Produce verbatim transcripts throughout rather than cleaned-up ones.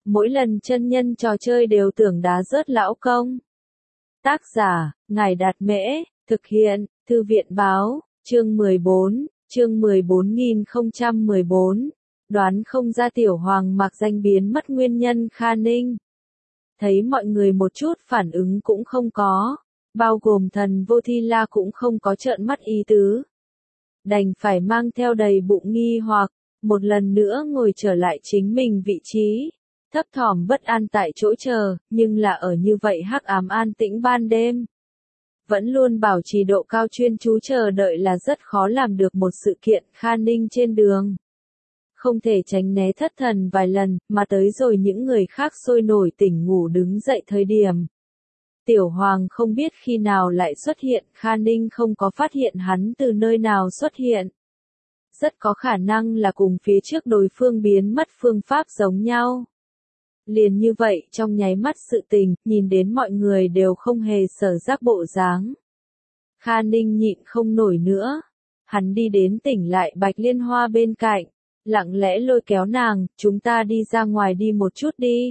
mỗi lần chân nhân trò chơi đều tưởng đá rớt lão công. Tác giả, Ngài Đạt Mễ, thực hiện, Thư viện Báo, chương mười bốn, chương mười bốn nghìn không trăm mười bốn, đoán không ra tiểu hoàng mạc danh biến mất nguyên nhân Kha Ninh. Thấy mọi người một chút phản ứng cũng không có, bao gồm thần Vô Thi La cũng không có trợn mắt ý tứ. Đành phải mang theo đầy bụng nghi hoặc, một lần nữa ngồi trở lại chính mình vị trí, thấp thỏm bất an tại chỗ chờ, nhưng là ở như vậy hắc ám an tĩnh ban đêm. Vẫn luôn bảo trì độ cao chuyên chú chờ đợi là rất khó làm được một sự kiện Kha Ninh trên đường. Không thể tránh né thất thần vài lần, mà tới rồi những người khác sôi nổi tỉnh ngủ đứng dậy thời điểm. Tiểu Hoàng không biết khi nào lại xuất hiện, Kha Ninh không có phát hiện hắn từ nơi nào xuất hiện. Rất có khả năng là cùng phía trước đối phương biến mất phương pháp giống nhau. Liền như vậy trong nháy mắt sự tình, nhìn đến mọi người đều không hề sở giác bộ dáng. Kha Ninh nhịn không nổi nữa. Hắn đi đến tỉnh lại Bạch Liên Hoa bên cạnh, lặng lẽ lôi kéo nàng, chúng ta đi ra ngoài đi một chút đi.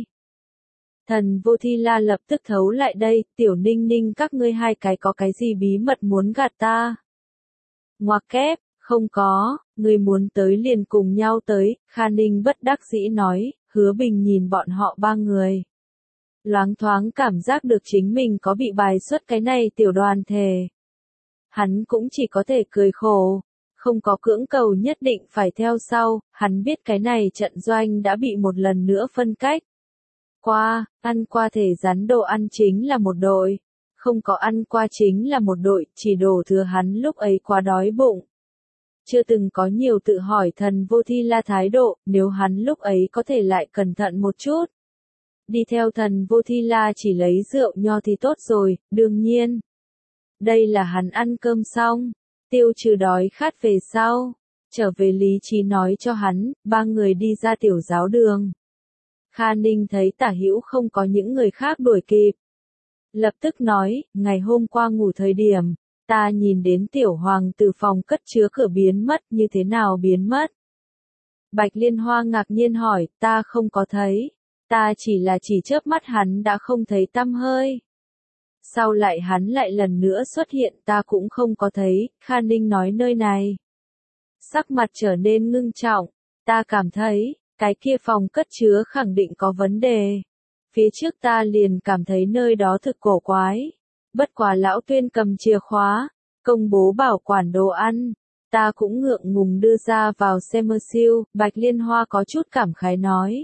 Thần Vô Thi La lập tức thấu lại đây, tiểu Ninh Ninh các ngươi hai cái có cái gì bí mật muốn gạt ta? Ngoặc kép, không có, ngươi muốn tới liền cùng nhau tới, Kha Ninh bất đắc dĩ nói, Hứa Bình nhìn bọn họ ba người. Loáng thoáng cảm giác được chính mình có bị bài xuất cái này tiểu đoàn thể. Hắn cũng chỉ có thể cười khổ, không có cưỡng cầu nhất định phải theo sau, hắn biết cái này trận doanh đã bị một lần nữa phân cách. Qua, ăn qua thể rắn đồ ăn chính là một đội, không có ăn qua chính là một đội, chỉ đổ thừa hắn lúc ấy quá đói bụng. Chưa từng có nhiều tự hỏi thần Vô Thi La thái độ, nếu hắn lúc ấy có thể lại cẩn thận một chút. Đi theo thần Vô Thi La chỉ lấy rượu nho thì tốt rồi, đương nhiên. Đây là hắn ăn cơm xong, tiêu trừ đói khát về sau, trở về lý trí nói cho hắn, ba người đi ra tiểu giáo đường. Kha Ninh thấy tả hữu không có những người khác đuổi kịp. Lập tức nói, ngày hôm qua ngủ thời điểm, ta nhìn đến tiểu hoàng từ phòng cất chứa cửa biến mất, như thế nào biến mất? Bạch Liên Hoa ngạc nhiên hỏi, ta không có thấy, ta chỉ là chỉ chớp mắt hắn đã không thấy tăm hơi. Sau lại hắn lại lần nữa xuất hiện ta cũng không có thấy, Kha Ninh nói nơi này. Sắc mặt trở nên ngưng trọng, ta cảm thấy, cái kia phòng cất chứa khẳng định có vấn đề. Phía trước ta liền cảm thấy nơi đó thực cổ quái. Bất quá lão Tuyên cầm chìa khóa, công bố bảo quản đồ ăn. Ta cũng ngượng ngùng đưa ra vào xem mơ siêu, Bạch Liên Hoa có chút cảm khái nói.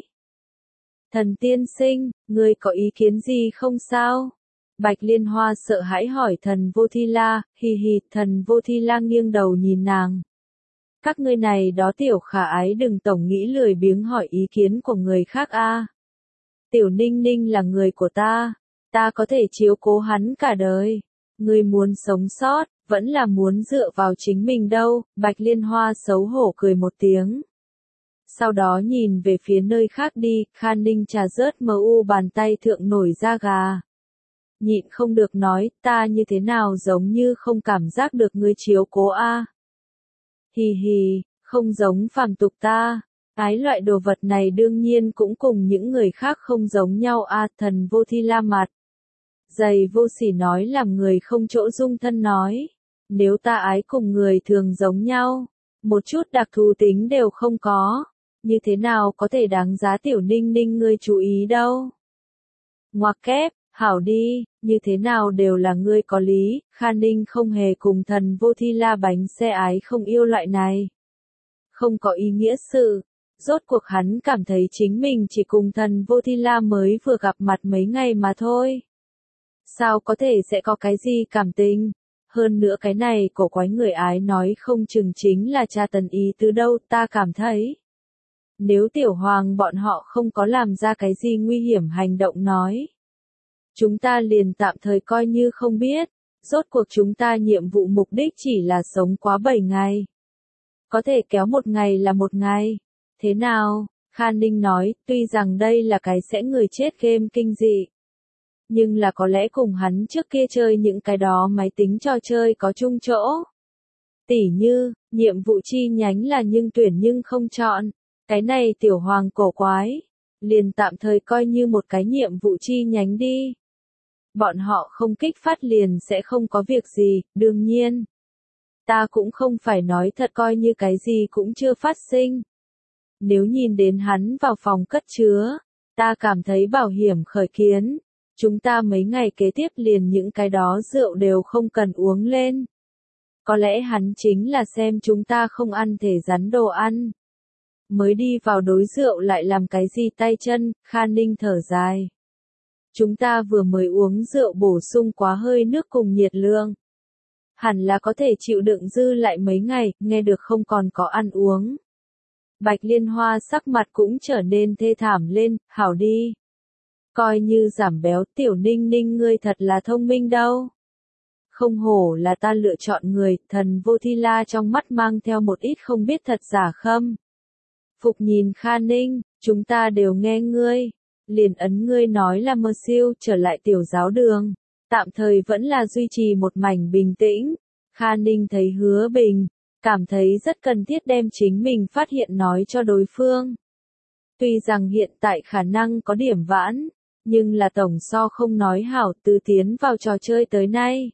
Thần tiên sinh, ngươi có ý kiến gì không sao? Bạch Liên Hoa sợ hãi hỏi thần Vô Thi La, hì hì, thần Vô Thi La nghiêng đầu nhìn nàng. Các ngươi này đó tiểu khả ái đừng tổng nghĩ lười biếng hỏi ý kiến của người khác a. Tiểu Ninh Ninh là người của ta, ta có thể chiếu cố hắn cả đời. Ngươi muốn sống sót, vẫn là muốn dựa vào chính mình đâu, Bạch Liên Hoa xấu hổ cười một tiếng. Sau đó nhìn về phía nơi khác đi, Kha Ninh trà rớt mờ u bàn tay thượng nổi da gà. Nhịn không được nói, ta như thế nào giống như không cảm giác được ngươi chiếu cố a. Hì hì, không giống phàm tục ta, ái loại đồ vật này đương nhiên cũng cùng những người khác không giống nhau a. Thần Vô Thi La mặt dày vô sỉ nói làm người không chỗ dung thân nói, nếu ta ái cùng người thường giống nhau, một chút đặc thù tính đều không có, như thế nào có thể đáng giá tiểu Ninh Ninh ngươi chú ý đâu. Ngoặc kép, hảo đi, như thế nào đều là ngươi có lý, Kha Ninh không hề cùng thần Vô Thi La bánh xe ái không yêu loại này. Không có ý nghĩa sự, rốt cuộc hắn cảm thấy chính mình chỉ cùng thần Vô Thi La mới vừa gặp mặt mấy ngày mà thôi. Sao có thể sẽ có cái gì cảm tình? Hơn nữa cái này cổ quái người ái nói không chừng chính là cha tần ý từ đâu ta cảm thấy. Nếu tiểu hoàng bọn họ không có làm ra cái gì nguy hiểm hành động nói. Chúng ta liền tạm thời coi như không biết, rốt cuộc chúng ta nhiệm vụ mục đích chỉ là sống quá bảy ngày. Có thể kéo một ngày là một ngày. Thế nào? Kha Ninh nói, tuy rằng đây là cái sẽ người chết game kinh dị. Nhưng là có lẽ cùng hắn trước kia chơi những cái đó máy tính trò chơi có chung chỗ. Tỉ như, nhiệm vụ chi nhánh là nhưng tuyển nhưng không chọn. Cái này tiểu hoàng cổ quái. liền tạm thời coi như một cái nhiệm vụ chi nhánh đi. Bọn họ không kích phát liền sẽ không có việc gì, đương nhiên. Ta cũng không phải nói thật coi như cái gì cũng chưa phát sinh. Nếu nhìn đến hắn vào phòng cất chứa, ta cảm thấy bảo hiểm khởi kiến. Chúng ta mấy ngày kế tiếp liền những cái đó rượu đều không cần uống lên. Có lẽ hắn chính là xem chúng ta không ăn thể rắn đồ ăn. Mới đi vào đối rượu lại làm cái gì tay chân, Kha Ninh thở dài. Chúng ta vừa mới uống rượu bổ sung quá hơi nước cùng nhiệt lượng. Hẳn là có thể chịu đựng dư lại mấy ngày, nghe được không còn có ăn uống. Bạch Liên Hoa sắc mặt cũng trở nên thê thảm lên, hảo đi. Coi như giảm béo, Tiểu Ninh Ninh ngươi thật là thông minh đâu. Không hổ là ta lựa chọn người, Thần Vô Thi La trong mắt mang theo một ít không biết thật giả khâm. Phục nhìn Kha Ninh, chúng ta đều nghe ngươi. Liền ấn ngươi nói là mơ siêu trở lại tiểu giáo đường. Tạm thời vẫn là duy trì một mảnh bình tĩnh. Kha Ninh thấy Hứa Bình, cảm thấy rất cần thiết đem chính mình phát hiện nói cho đối phương. Tuy rằng hiện tại khả năng có điểm vãn, nhưng là tổng so không nói hảo từ tiến vào trò chơi tới nay.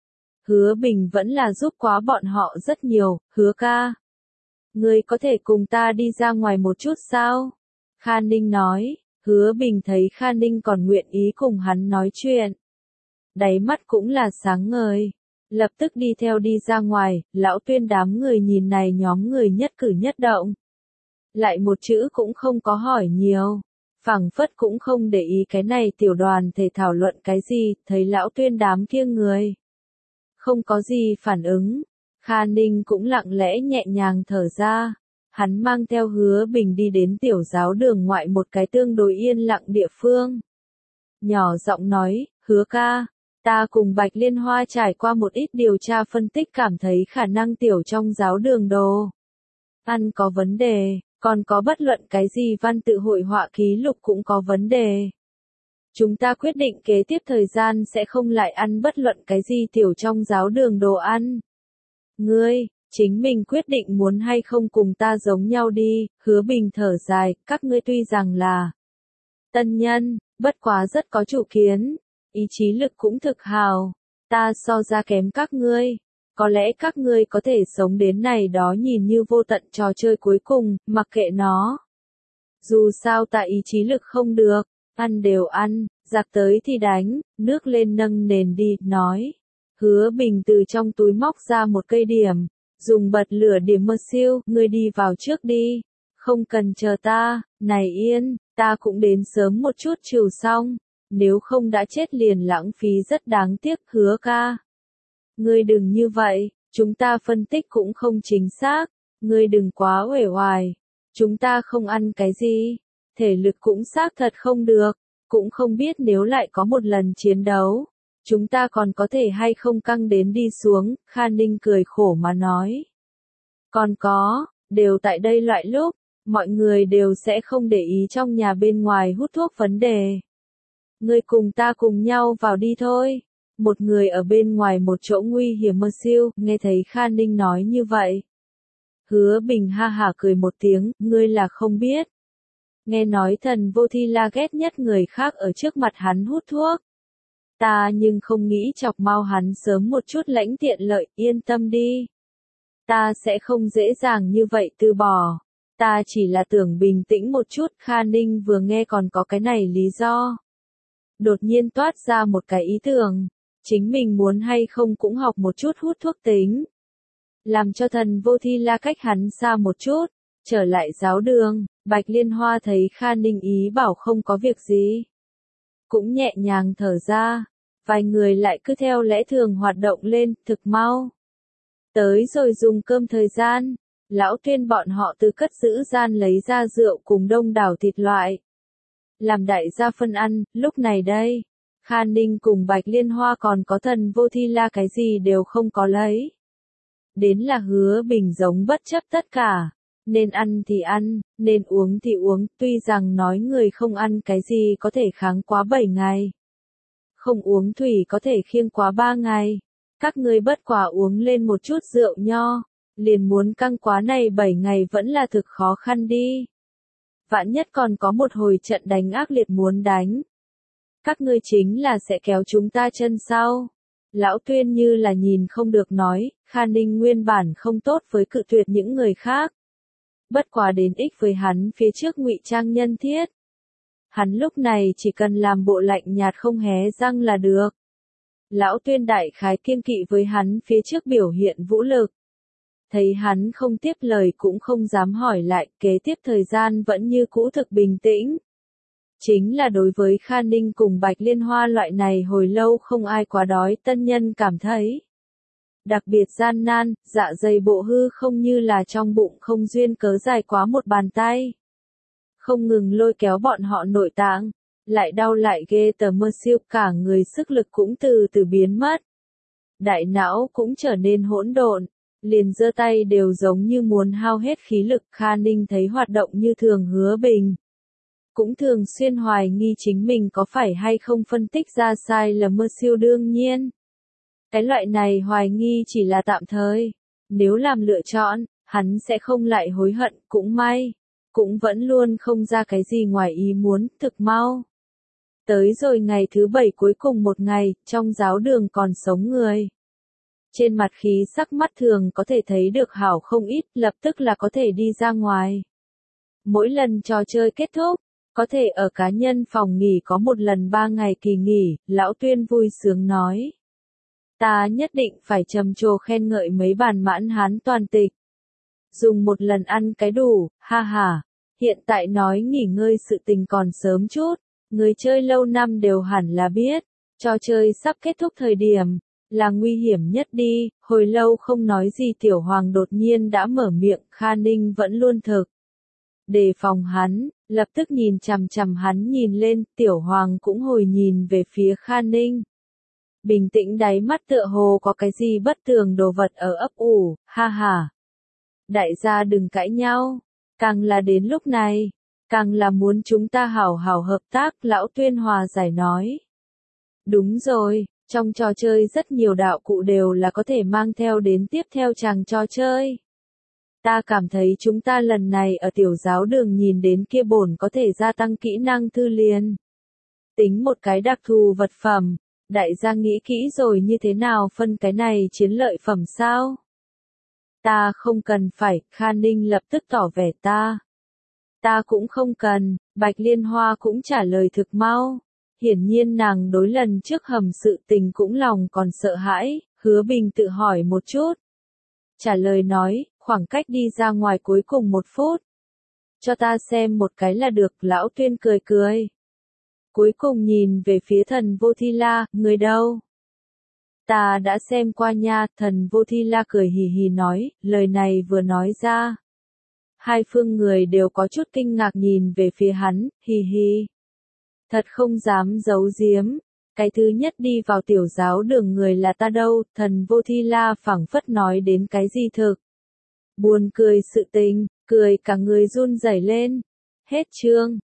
Hứa Bình vẫn là giúp quá bọn họ rất nhiều, Hứa ca. Ngươi có thể cùng ta đi ra ngoài một chút sao? Kha Ninh nói, Hứa Bình thấy Kha Ninh còn nguyện ý cùng hắn nói chuyện. Đáy mắt cũng là sáng ngời. Lập tức đi theo đi ra ngoài, lão Tuyên đám người nhìn này nhóm người nhất cử nhất động. Lại một chữ cũng không có hỏi nhiều. Phảng phất cũng không để ý cái này tiểu đoàn thể thảo luận cái gì, thấy lão Tuyên đám kia người. Không có gì phản ứng. Kha Ninh cũng lặng lẽ nhẹ nhàng thở ra. Hắn mang theo Hứa Bình đi đến tiểu giáo đường ngoại một cái tương đối yên lặng địa phương. Nhỏ giọng nói, Hứa ca, ta cùng Bạch Liên Hoa trải qua một ít điều tra phân tích cảm thấy khả năng tiểu trong giáo đường đồ ăn có vấn đề, còn có bất luận cái gì văn tự hội họa ký lục cũng có vấn đề. Chúng ta quyết định kế tiếp thời gian sẽ không lại ăn bất luận cái gì tiểu trong giáo đường đồ ăn. Ngươi, chính mình quyết định muốn hay không cùng ta giống nhau đi, Hứa Bình thở dài, các ngươi tuy rằng là tân nhân, bất quá rất có chủ kiến, ý chí lực cũng thực hào, ta so ra kém các ngươi, có lẽ các ngươi có thể sống đến này đó nhìn như vô tận trò chơi cuối cùng, mặc kệ nó. Dù sao ta ý chí lực không được, ăn đều ăn, giặc tới thì đánh, nước lên nâng nền đi, nói. Hứa Bình từ trong túi móc ra một cây điểm, dùng bật lửa điểm mơ siêu, ngươi đi vào trước đi, không cần chờ ta, này yên, ta cũng đến sớm một chút trừ xong, nếu không đã chết liền lãng phí rất đáng tiếc, Hứa ca. Ngươi đừng như vậy, chúng ta phân tích cũng không chính xác, ngươi đừng quá uể oải, chúng ta không ăn cái gì, thể lực cũng xác thật không được, cũng không biết nếu lại có một lần chiến đấu. Chúng ta còn có thể hay không căng đến đi xuống, Kha Ninh cười khổ mà nói. Còn có, đều tại đây loại lúc, mọi người đều sẽ không để ý trong nhà bên ngoài hút thuốc vấn đề. Ngươi cùng ta cùng nhau vào đi thôi. Một người ở bên ngoài một chỗ nguy hiểm mơ siêu, nghe thấy Kha Ninh nói như vậy. Hứa Bình ha hả cười một tiếng, ngươi là không biết. Nghe nói Thần Vô Thi La ghét nhất người khác ở trước mặt hắn hút thuốc. Ta nhưng không nghĩ chọc mau hắn sớm một chút lãnh tiện lợi, yên tâm đi. Ta sẽ không dễ dàng như vậy từ bỏ. Ta chỉ là tưởng bình tĩnh một chút, Kha Ninh vừa nghe còn có cái này lý do. Đột nhiên toát ra một cái ý tưởng, chính mình muốn hay không cũng học một chút hút thuốc tính. Làm cho Thần Vô Thi La cách hắn xa một chút, trở lại giáo đường, Bạch Liên Hoa thấy Kha Ninh ý bảo không có việc gì. Cũng nhẹ nhàng thở ra, vài người lại cứ theo lẽ thường hoạt động lên, thực mau. Tới rồi dùng cơm thời gian, lão Tuyên bọn họ từ cất giữ gian lấy ra rượu cùng đông đảo thịt loại. Làm đại gia phân ăn, lúc này đây, Kha Ninh cùng Bạch Liên Hoa còn có Thần Vô Thi La cái gì đều không có lấy. Đến là Hứa Bình giống bất chấp tất cả. Nên ăn thì ăn, nên uống thì uống, tuy rằng nói người không ăn cái gì có thể kháng quá bảy ngày. Không uống thủy có thể khiêng quá ba ngày. Các ngươi bất quả uống lên một chút rượu nho, liền muốn căng quá này bảy ngày vẫn là thực khó khăn đi. vạn nhất còn có một hồi trận đánh ác liệt muốn đánh. Các ngươi chính là sẽ kéo chúng ta chân sau. Lão Tuyên như là nhìn không được nói, Kha Ninh nguyên bản không tốt với cự tuyệt những người khác. Bất quá đến ích với hắn phía trước ngụy trang nhân thiết. Hắn lúc này chỉ cần làm bộ lạnh nhạt không hé răng là được. Lão Tuyên đại khái kiêng kỵ với hắn phía trước biểu hiện vũ lực. Thấy hắn không tiếp lời cũng không dám hỏi lại, kế tiếp thời gian vẫn như cũ thực bình tĩnh. Chính là đối với Kha Ninh cùng Bạch Liên Hoa loại này hồi lâu không ai quá đói tân nhân cảm thấy. Đặc biệt gian nan, dạ dày bộ hư không như là trong bụng không duyên cớ dài quá một bàn tay. Không ngừng lôi kéo bọn họ nội tạng, lại đau lại ghê tờ mơ siêu cả người sức lực cũng từ từ biến mất. Đại não cũng trở nên hỗn độn, liền giơ tay đều giống như muốn hao hết khí lực. Kha Ninh thấy hoạt động như thường Hứa Bình. Cũng thường xuyên hoài nghi chính mình có phải hay không phân tích ra sai lầm mơ siêu đương nhiên. Cái loại này hoài nghi chỉ là tạm thời. Nếu làm lựa chọn, hắn sẽ không lại hối hận, cũng may. Cũng vẫn luôn không ra cái gì ngoài ý muốn, thực mau. Tới rồi ngày thứ bảy cuối cùng một ngày, trong giáo đường còn sống người. Trên mặt khí sắc mắt thường có thể thấy được hảo không ít, lập tức là có thể đi ra ngoài. Mỗi lần trò chơi kết thúc, có thể ở cá nhân phòng nghỉ có một lần ba ngày kỳ nghỉ, Lão Tuyên vui sướng nói. Ta nhất định phải trầm trồ khen ngợi mấy bàn mãn hán toàn tịch. Dùng một lần ăn cái đủ, ha ha. Hiện tại nói nghỉ ngơi sự tình còn sớm chút, người chơi lâu năm đều hẳn là biết, trò chơi sắp kết thúc thời điểm, là nguy hiểm nhất đi, hồi lâu không nói gì Tiểu Hoàng đột nhiên đã mở miệng, Kha Ninh vẫn luôn thực. Đề phòng hắn, lập tức nhìn chằm chằm hắn nhìn lên, Tiểu Hoàng cũng hồi nhìn về phía Kha Ninh. Bình tĩnh đáy mắt tựa hồ có cái gì bất tường đồ vật ở ấp ủ, ha ha. Đại gia đừng cãi nhau, càng là đến lúc này, càng là muốn chúng ta hảo hảo hợp tác, Lão Tuyên hòa giải nói. Đúng rồi, trong trò chơi rất nhiều đạo cụ đều là có thể mang theo đến tiếp theo chàng trò chơi. Ta cảm thấy chúng ta lần này ở tiểu giáo đường nhìn đến kia bổn có thể gia tăng kỹ năng thư liền. Tính một cái đặc thù vật phẩm, đại gia nghĩ kỹ rồi như thế nào phân cái này chiến lợi phẩm sao? Ta không cần phải, Kha Ninh lập tức tỏ vẻ ta. Ta cũng không cần, Bạch Liên Hoa cũng trả lời thực mau. Hiển nhiên nàng đối lần trước hầm sự tình cũng lòng còn sợ hãi, Hứa Bình tự hỏi một chút. Trả lời nói, khoảng cách đi ra ngoài cuối cùng một phút. Cho ta xem một cái là được, Lão Tuyên cười cười. Cuối cùng nhìn về phía thần Vô Thi La, người đâu? Ta đã xem qua nha, thần Vô Thi La cười hì hì nói, lời này vừa nói ra. Hai phương người đều có chút kinh ngạc nhìn về phía hắn, hì hì. Thật không dám giấu giếm, cái thứ nhất đi vào tiểu giáo đường người là ta đâu, thần Vô Thi La phảng phất nói đến cái gì thực. Buồn cười sự tình, cười cả người run rẩy lên. Hết chương.